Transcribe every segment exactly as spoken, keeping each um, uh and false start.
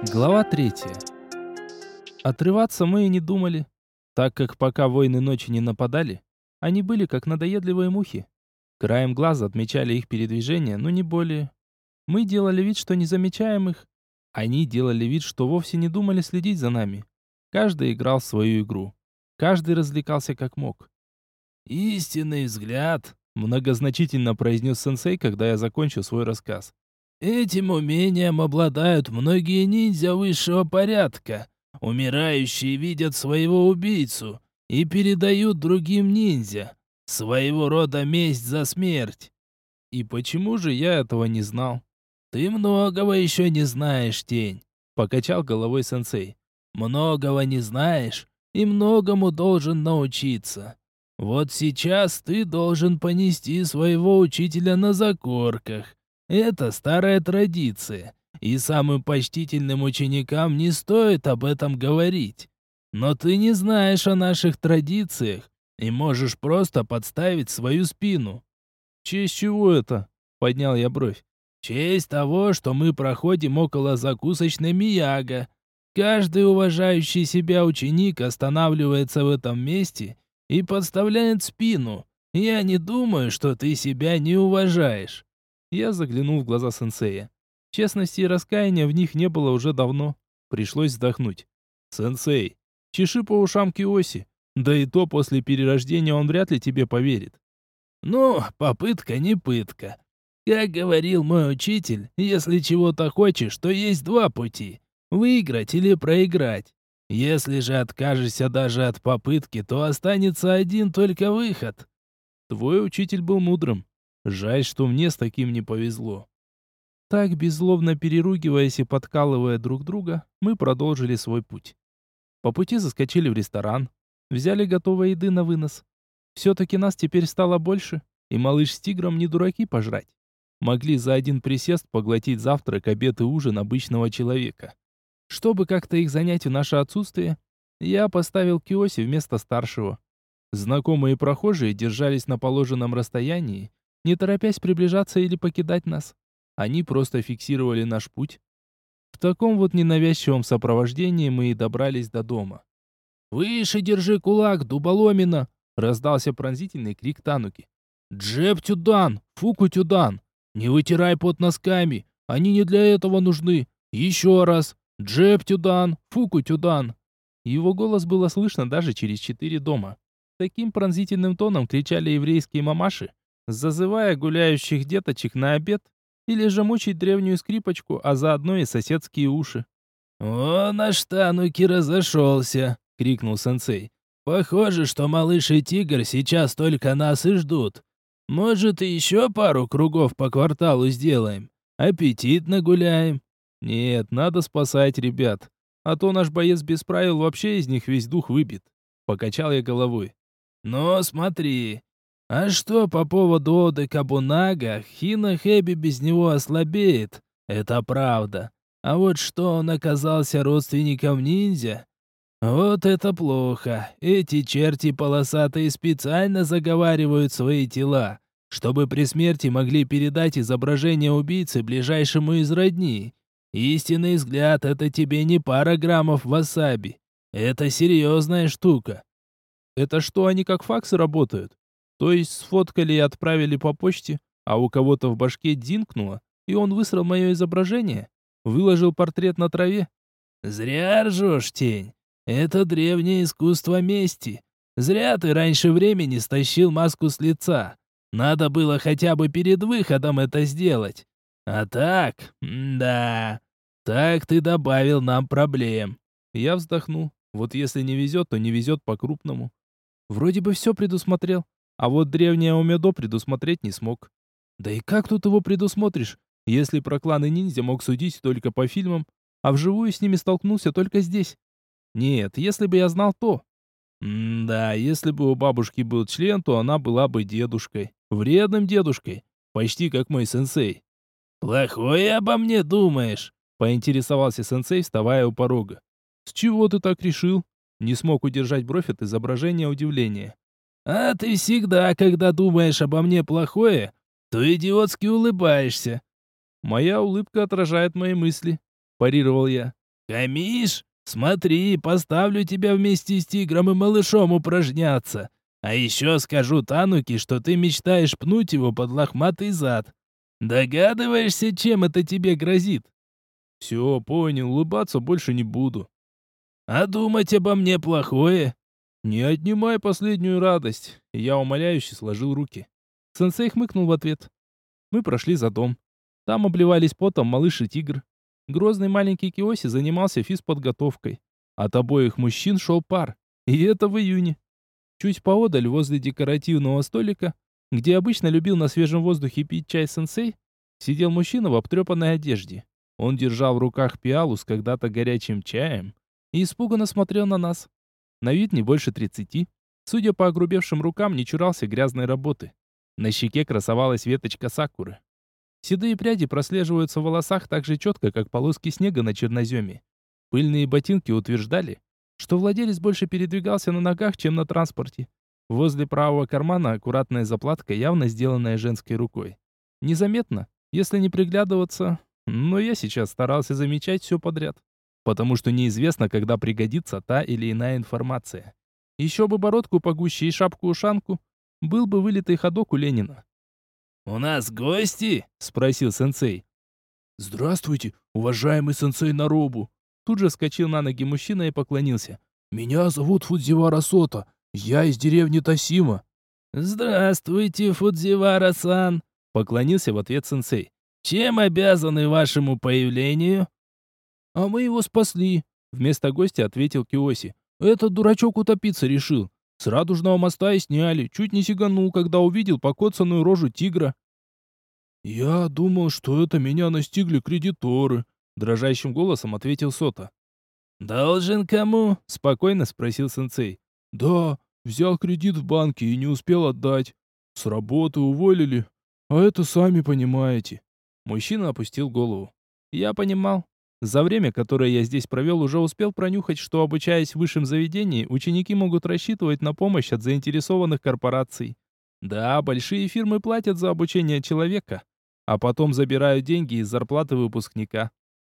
Глава третья. Отрываться мы и не думали, так как пока воины ночи не нападали, они были как надоедливые мухи. Краем глаза отмечали их передвижение, но не более. Мы делали вид, что не замечаем их. Они делали вид, что вовсе не думали следить за нами. Каждый играл в свою игру. Каждый развлекался как мог. «Истинный взгляд», — многозначительно произнес сенсей, когда я закончил свой рассказ. «Этим умением обладают многие ниндзя высшего порядка. Умирающие видят своего убийцу и передают другим ниндзя. Своего рода месть за смерть». И почему же я этого не знал? «Ты многого еще не знаешь, Тень», — покачал головой сенсей. «Многого не знаешь и многому должен научиться. Вот сейчас ты должен понести своего учителя на закорках. Это старая традиция, и самым почтительным ученикам не стоит об этом говорить. Но ты не знаешь о наших традициях и можешь просто подставить свою спину». «В честь чего это?» — поднял я бровь. «В честь того, что мы проходим около закусочной Мияга. Каждый уважающий себя ученик останавливается в этом месте и подставляет спину. Я не думаю, что ты себя не уважаешь». Я заглянул в глаза сенсея. Честности и раскаяния в них не было уже давно. Пришлось вздохнуть. «Сенсей, чеши по ушам Киоси. Да и то после перерождения он вряд ли тебе поверит». «Ну, попытка не пытка. Как говорил мой учитель, если чего-то хочешь, то есть два пути. Выиграть или проиграть. Если же откажешься даже от попытки, то останется один только выход». Твой учитель был мудрым. Жаль, что мне с таким не повезло. Так, беззлобно переругиваясь и подкалывая друг друга, мы продолжили свой путь. По пути заскочили в ресторан, взяли готовой еды на вынос. Все-таки нас теперь стало больше, и малыш с тигром не дураки пожрать. Могли за один присест поглотить завтрак, обед и ужин обычного человека. Чтобы как-то их занять в наше отсутствие, я поставил Киоси вместо старшего. Знакомые прохожие держались на положенном расстоянии, не торопясь приближаться или покидать нас. Они просто фиксировали наш путь. В таком вот ненавязчивом сопровождении мы и добрались до дома. «Выше держи кулак, дуболомина!» — раздался пронзительный крик Тануки. «Джеб-тюдан! Фуку-тюдан! Не вытирай пот носками! Они не для этого нужны! Еще раз! Джеб-тюдан! Фуку-тюдан!» Его голос было слышно даже через четыре дома. Таким пронзительным тоном кричали еврейские мамаши, зазывая гуляющих деточек на обед или же мучить древнюю скрипочку, а заодно и соседские уши. «О, наш Тануки разошелся!» — крикнул сенсей. «Похоже, что малыш и тигр сейчас только нас и ждут. Может, и еще пару кругов по кварталу сделаем? Аппетитно гуляем». «Нет, надо спасать ребят, а то наш боец без правил вообще из них весь дух выбит». Покачал я головой. «Но смотри, а что по поводу Оды Кабунага, Хина Хэби без него ослабеет, это правда. А вот что он оказался родственником ниндзя, вот это плохо. Эти черти полосатые специально заговаривают свои тела, чтобы при смерти могли передать изображение убийцы ближайшему из родни. Истинный взгляд — это тебе не пара граммов васаби. Это серьезная штука». «Это что, они как факсы работают? То есть сфоткали и отправили по почте, а у кого-то в башке дзинкнуло, и он высрал мое изображение? Выложил портрет на траве?» «Зря ржешь, Тень. Это древнее искусство мести. Зря ты раньше времени стащил маску с лица. Надо было хотя бы перед выходом это сделать. А так, да, так ты добавил нам проблем». Я вздохнул. Вот если не везет, то не везет по-крупному. Вроде бы все предусмотрел, а вот древнее Омедо предусмотреть не смог. Да и как тут его предусмотришь, если про кланы ниндзя мог судить только по фильмам, а вживую с ними столкнулся только здесь? Нет, если бы я знал то. М-да, если бы у бабушки был член, то она была бы дедушкой. Вредным дедушкой. Почти как мой сенсей. «Плохое обо мне думаешь?» — поинтересовался сенсей, вставая у порога. «С чего ты так решил?» Не смог удержать бровь от изображения удивления. «А ты всегда, когда думаешь обо мне плохое, то идиотски улыбаешься». «Моя улыбка отражает мои мысли», — парировал я. «Камиш, смотри, поставлю тебя вместе с тигром и малышом упражняться. А еще скажу Тануки, что ты мечтаешь пнуть его под лохматый зад. Догадываешься, чем это тебе грозит?» Все, понял, улыбаться больше не буду. «А думать обо мне плохое?» Не отнимай последнюю радость. Я умоляюще сложил руки. Сенсей хмыкнул в ответ. Мы прошли за дом. Там обливались потом малыш и тигр. Грозный маленький Киоси занимался физподготовкой. От обоих мужчин шел пар. И это в июне. Чуть поодаль, возле декоративного столика, где обычно любил на свежем воздухе пить чай сенсей, сидел мужчина в обтрепанной одежде. Он держал в руках пиалу с когда-то горячим чаем и испуганно смотрел на нас. На вид не больше тридцати. Судя по огрубевшим рукам, не чурался грязной работы. На щеке красовалась веточка сакуры. Седые пряди прослеживаются в волосах так же четко, как полоски снега на черноземе. Пыльные ботинки утверждали, что владелец больше передвигался на ногах, чем на транспорте. Возле правого кармана аккуратная заплатка, явно сделанная женской рукой. Незаметно, если не приглядываться, но я сейчас старался замечать все подряд, потому что неизвестно, когда пригодится та или иная информация. Еще бы бородку погуще и шапку-ушанку, был бы вылитый ходок у Ленина. «У нас гости?» — спросил сенсей. «Здравствуйте, уважаемый сенсей Наробу!» Тут же вскочил на ноги мужчина и поклонился. «Меня зовут Фудзивара Сота. Я из деревни Тосима». «Здравствуйте, Фудзивара-сан!» — поклонился в ответ сенсей. «Чем обязаны вашему появлению?» «А мы его спасли», — вместо гостя ответил Киоси. «Этот дурачок утопиться решил. С радужного моста и сняли. Чуть не сиганул, когда увидел покоцанную рожу тигра». «Я думал, что это меня настигли кредиторы», — дрожащим голосом ответил Сота. «Должен кому?» — спокойно спросил сенсей. «Да, взял кредит в банке и не успел отдать. С работы уволили. А это сами понимаете». Мужчина опустил голову. Я понимал. За время, которое я здесь провел, уже успел пронюхать, что, обучаясь в высшем заведении, ученики могут рассчитывать на помощь от заинтересованных корпораций. Да, большие фирмы платят за обучение человека, а потом забирают деньги из зарплаты выпускника.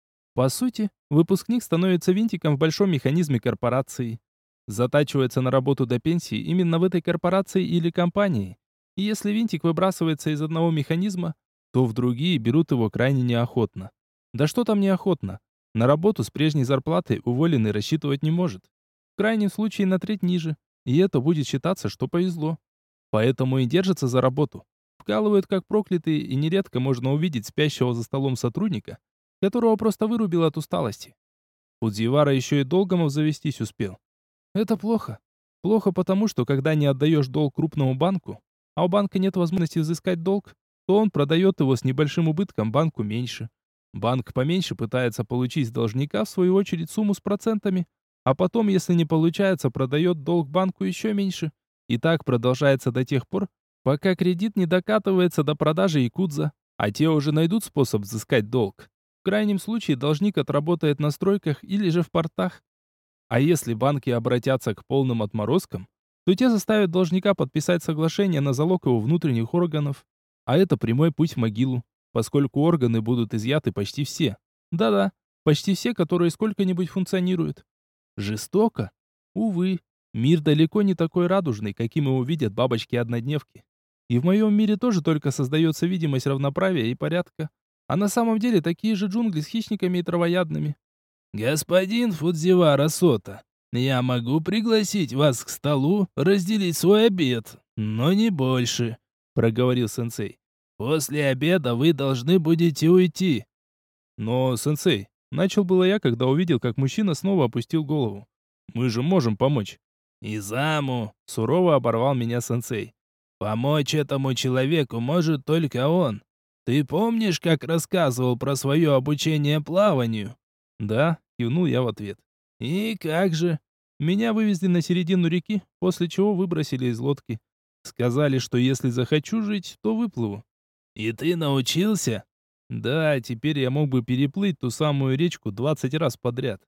По сути, выпускник становится винтиком в большом механизме корпорации. Затачивается на работу до пенсии именно в этой корпорации или компании. И если винтик выбрасывается из одного механизма, то в другие берут его крайне неохотно. Да что там неохотно? На работу с прежней зарплатой уволенный рассчитывать не может. В крайнем случае на треть ниже. И это будет считаться, что повезло. Поэтому и держатся за работу. Вкалывают как проклятые, и нередко можно увидеть спящего за столом сотрудника, которого просто вырубило от усталости. Фудзивара еще и долгом обзавестись успел. Это плохо. Плохо потому, что когда не отдаешь долг крупному банку, а у банка нет возможности взыскать долг, то он продает его с небольшим убытком банку меньше. Банк поменьше пытается получить с должника, в свою очередь, сумму с процентами, а потом, если не получается, продает долг банку еще меньше. И так продолжается до тех пор, пока кредит не докатывается до продажи якудза, а те уже найдут способ взыскать долг. В крайнем случае должник отработает на стройках или же в портах. А если банки обратятся к полным отморозкам, то те заставят должника подписать соглашение на залог его внутренних органов. А это прямой путь в могилу, поскольку органы будут изъяты почти все. Да-да, почти все, которые сколько-нибудь функционируют. Жестоко? Увы, мир далеко не такой радужный, каким его видят бабочки-однодневки. И в моем мире тоже только создается видимость равноправия и порядка. А на самом деле такие же джунгли с хищниками и травоядными. «Господин Фудзивара Сота, я могу пригласить вас к столу, разделить свой обед, но не больше», — проговорил сенсей. «После обеда вы должны будете уйти». «Но, сенсей, начал было я, когда увидел, как мужчина снова опустил голову. Мы же можем помочь». «Изаму», — сурово оборвал меня сенсей. «Помочь этому человеку может только он. Ты помнишь, как рассказывал про свое обучение плаванию?» «Да», — кивнул я в ответ. «И как же?» Меня вывезли на середину реки, после чего выбросили из лодки. Сказали, что если захочу жить, то выплыву. «И ты научился?» Да, теперь я мог бы переплыть ту самую речку двадцать раз подряд.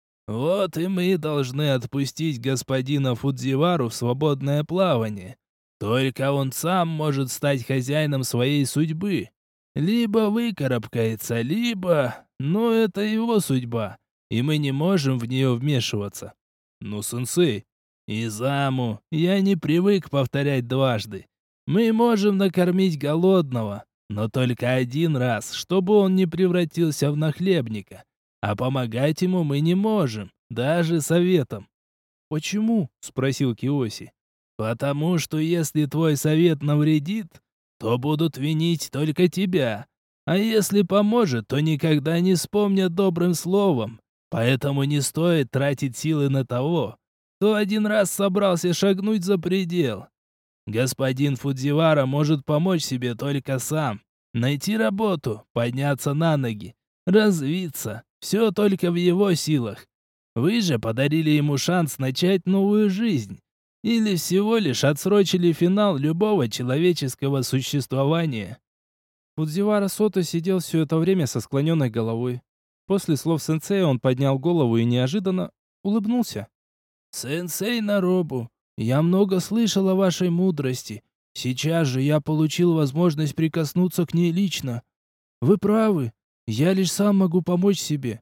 «Вот и мы должны отпустить господина Фудзивару в свободное плавание. Только он сам может стать хозяином своей судьбы. Либо выкарабкается, либо... Ну, это его судьба. и мы не можем в нее вмешиваться. Ну, сенсей, Изаму, я не привык повторять дважды. Мы можем накормить голодного, но только один раз, чтобы он не превратился в нахлебника. А помогать ему мы не можем, даже советом. «Почему?» — спросил Киоси. Потому что если твой совет навредит, то будут винить только тебя. А если поможет, то никогда не вспомнят добрым словом. Поэтому не стоит тратить силы на того, кто один раз собрался шагнуть за предел. Господин Фудзивара может помочь себе только сам. Найти работу, подняться на ноги, развиться. Все только в его силах. Вы же подарили ему шанс начать новую жизнь. Или всего лишь отсрочили финал любого человеческого существования. Фудзивара Сото сидел все это время со склоненной головой. После слов сенсея он поднял голову и неожиданно улыбнулся. «Сенсей Наробу, я много слышал о вашей мудрости. Сейчас же я получил возможность прикоснуться к ней лично. Вы правы, я лишь сам могу помочь себе.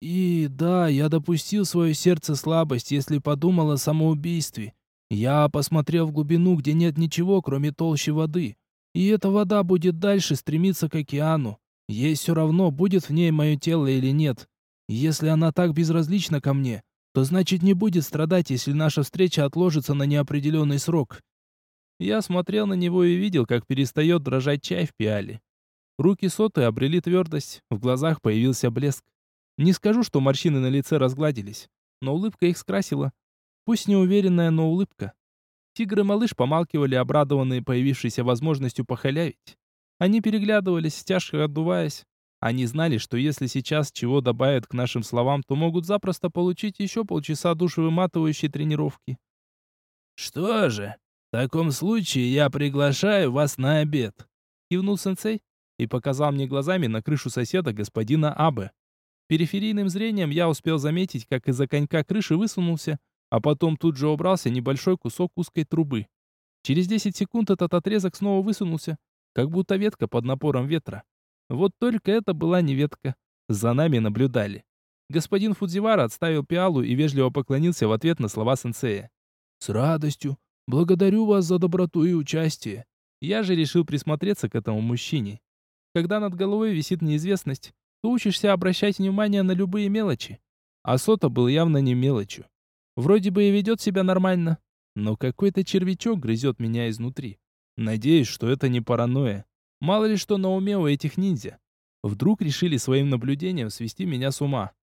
И да, я допустил в свое сердце слабость, если подумал о самоубийстве. Я посмотрел в глубину, где нет ничего, кроме толщи воды. И эта вода будет дальше стремиться к океану. Ей все равно, будет в ней мое тело или нет. Если она так безразлична ко мне, то значит не будет страдать, если наша встреча отложится на неопределенный срок». Я смотрел на него и видел, как перестает дрожать чай в пиале. Руки Соты обрели твердость, в глазах появился блеск. Не скажу, что морщины на лице разгладились, но улыбка их скрасила. Пусть неуверенная, но улыбка. Тигр и малыш помалкивали, обрадованные появившейся возможностью похалявить. Они переглядывались, тяжко отдуваясь. Они знали, что если сейчас чего добавят к нашим словам, то могут запросто получить еще полчаса душевыматывающей тренировки. «Что же, в таком случае я приглашаю вас на обед», — кивнул сенсей и показал мне глазами на крышу соседа, господина Абе. Периферийным зрением я успел заметить, как из-за конька крыши высунулся, а потом тут же убрался небольшой кусок узкой трубы. Через десять секунд этот отрезок снова высунулся, как будто ветка под напором ветра. Вот только это была не ветка. За нами наблюдали. Господин Фудзивара отставил пиалу и вежливо поклонился в ответ на слова сенсея. «С радостью. Благодарю вас за доброту и участие». Я же решил присмотреться к этому мужчине. Когда над головой висит неизвестность, то учишься обращать внимание на любые мелочи. А Сото был явно не мелочью. Вроде бы и ведет себя нормально, но какой-то червячок грызет меня изнутри. Надеюсь, что это не паранойя. Мало ли что на уме у этих ниндзя. Вдруг решили своим наблюдением свести меня с ума.